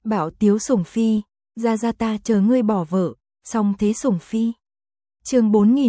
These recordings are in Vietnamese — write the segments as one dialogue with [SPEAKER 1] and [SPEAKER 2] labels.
[SPEAKER 1] Bảo Tiếu sủng phi, ra ta chờ ngươi bỏ vợ, song thế sủng phi. Chương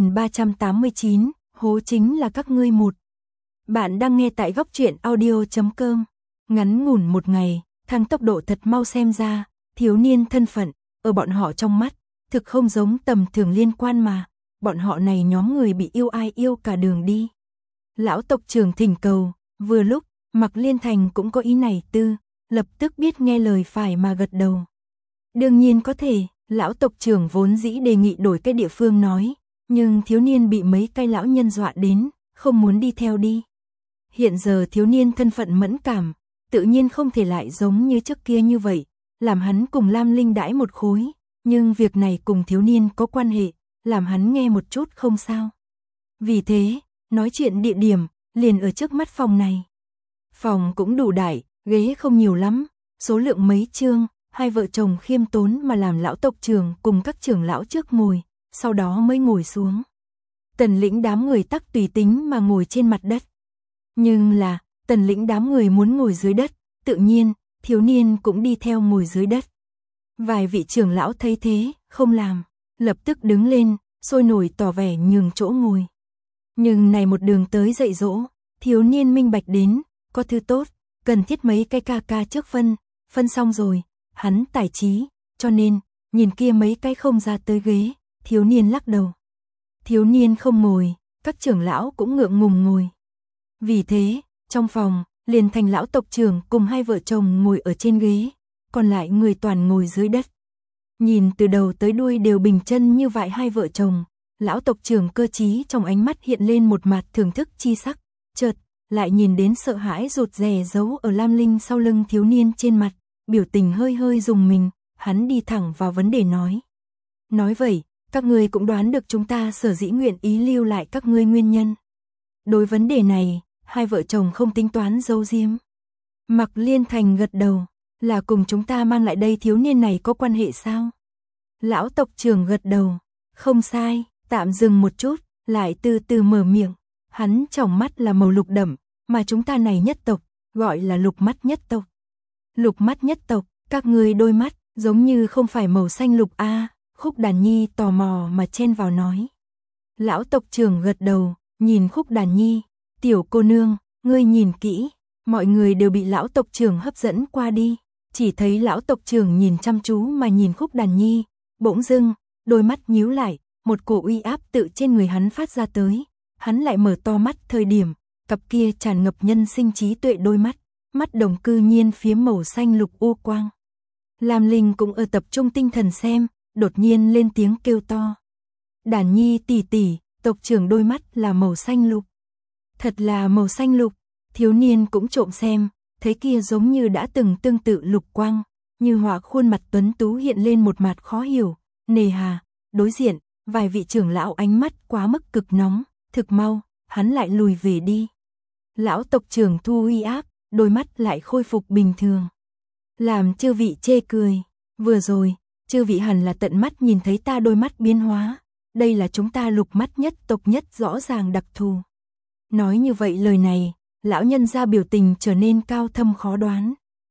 [SPEAKER 1] 4389, hố chính là các ngươi một. Bạn đang nghe tại góc truyện audio.com. Ngắn ngủn một ngày, thăng tốc độ thật mau xem ra, thiếu niên thân phận, ở bọn họ trong mắt, thực không giống tầm thường liên quan mà, bọn họ này nhóm người bị yêu ai yêu cả đường đi. Lão tộc trưởng thỉnh cầu, vừa lúc, Mạc Liên Thành cũng có ý này tư, lập tức biết nghe lời phải mà gật đầu. Đương nhiên có thể, lão tộc trưởng vốn dĩ đề nghị đổi cái địa phương nói, nhưng thiếu niên bị mấy cái lão nhân dọa đến, không muốn đi theo đi. Hiện giờ thiếu niên thân phận mẫn cảm, tự nhiên không thể lại giống như trước kia như vậy, làm hắn cùng Lam Linh đãi một khối, nhưng việc này cùng thiếu niên có quan hệ, làm hắn nghe một chút không sao. Vì thế, nói chuyện địa điểm, liền ở trước mắt phòng này. Phòng cũng đủ đại, ghế không nhiều lắm, số lượng mấy chương, hai vợ chồng khiêm tốn mà làm lão tộc trưởng cùng các trưởng lão trước ngồi, sau đó mới ngồi xuống. Tần Lĩnh đám người tắc tùy tính mà ngồi trên mặt đất. Nhưng là, Tần Lĩnh đám người muốn ngồi dưới đất, tự nhiên, thiếu niên cũng đi theo ngồi dưới đất. Vài vị trưởng lão thấy thế, không làm, lập tức đứng lên, sôi nổi tỏ vẻ nhường chỗ ngồi. Nhưng này một đường tới dạy dỗ, thiếu niên minh bạch đến, có thứ tốt, cần thiết mấy cái ca trước phân xong rồi, hắn tài trí, cho nên, nhìn kia mấy cái không ra tới ghế, thiếu niên lắc đầu. Thiếu niên không ngồi, các trưởng lão cũng ngượng ngùng ngồi. Vì thế, trong phòng, liền thành lão tộc trưởng cùng hai vợ chồng ngồi ở trên ghế, còn lại người toàn ngồi dưới đất. Nhìn từ đầu tới đuôi đều bình chân như vậy hai vợ chồng, lão tộc trưởng cơ trí trong ánh mắt hiện lên một mặt thưởng thức chi sắc, chợt lại nhìn đến sợ hãi rụt rè giấu ở Lam Linh sau lưng thiếu niên trên mặt, biểu tình hơi rùng mình, hắn đi thẳng vào vấn đề nói. Nói vậy, các ngươi cũng đoán được chúng ta sở dĩ nguyện ý lưu lại các ngươi nguyên nhân. Đối vấn đề này, hai vợ chồng không tính toán giấu giếm. Mạc Liên Thành gật đầu, là cùng chúng ta mang lại đây thiếu niên này có quan hệ sao? Lão tộc trưởng gật đầu, không sai, tạm dừng một chút, lại từ từ mở miệng. Hắn trong mắt là màu lục đậm, mà chúng ta này nhất tộc, gọi là lục mắt nhất tộc. Lục mắt nhất tộc, các ngươi đôi mắt, giống như không phải màu xanh lục a. Khúc Đàn Nhi tò mò mà chen vào nói. Lão tộc trưởng gật đầu, nhìn Khúc Đàn Nhi, tiểu cô nương, ngươi nhìn kỹ, mọi người đều bị lão tộc trưởng hấp dẫn qua đi, chỉ thấy lão tộc trưởng nhìn chăm chú mà nhìn Khúc Đàn Nhi, bỗng dưng, đôi mắt nhíu lại, một cổ uy áp tự trên người hắn phát ra tới, hắn lại mở to mắt thời điểm, cặp kia tràn ngập nhân sinh trí tuệ đôi mắt, mắt đồng cư nhiên phía màu xanh lục u quang. Lam Linh cũng ở tập trung tinh thần xem, đột nhiên lên tiếng kêu to. Đàn Nhi tỷ tỷ, tộc trưởng đôi mắt là màu xanh lục. Thật là màu xanh lục, thiếu niên cũng trộm xem, thấy kia giống như đã từng tương tự lục quang, như họa khuôn mặt tuấn tú hiện lên một mặt khó hiểu, nề hà, đối diện, vài vị trưởng lão ánh mắt quá mức cực nóng, thực mau, hắn lại lùi về đi. Lão tộc trưởng thu uy áp, đôi mắt lại khôi phục bình thường. Làm chư vị chê cười, vừa rồi, chư vị hẳn là tận mắt nhìn thấy ta đôi mắt biến hóa, đây là chúng ta lục mắt nhất tộc nhất rõ ràng đặc thù. Nói như vậy lời này, lão nhân ra biểu tình trở nên cao thâm khó đoán.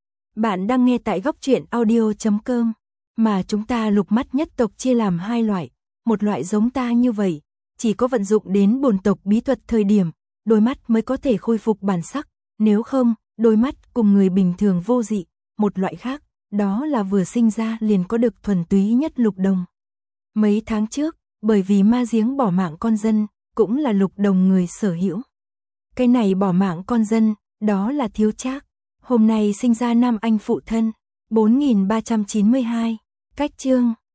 [SPEAKER 1] Bạn đang nghe tại góc truyện audio.com, mà chúng ta lục mắt nhất tộc chia làm hai loại, một loại giống ta như vậy, chỉ có vận dụng đến bổn tộc bí thuật thời điểm, đôi mắt mới có thể khôi phục bản sắc, nếu không, đôi mắt cùng người bình thường vô dị, một loại khác, đó là vừa sinh ra liền có được thuần túy nhất lục đồng. Mấy tháng trước, bởi vì ma giếng bỏ mạng con dân, cũng là lục đồng người sở hữu. Cái này bỏ mạng con dân, đó là Thiếu Trác. Hôm nay sinh ra nam anh phụ thân, 4392, cách chương.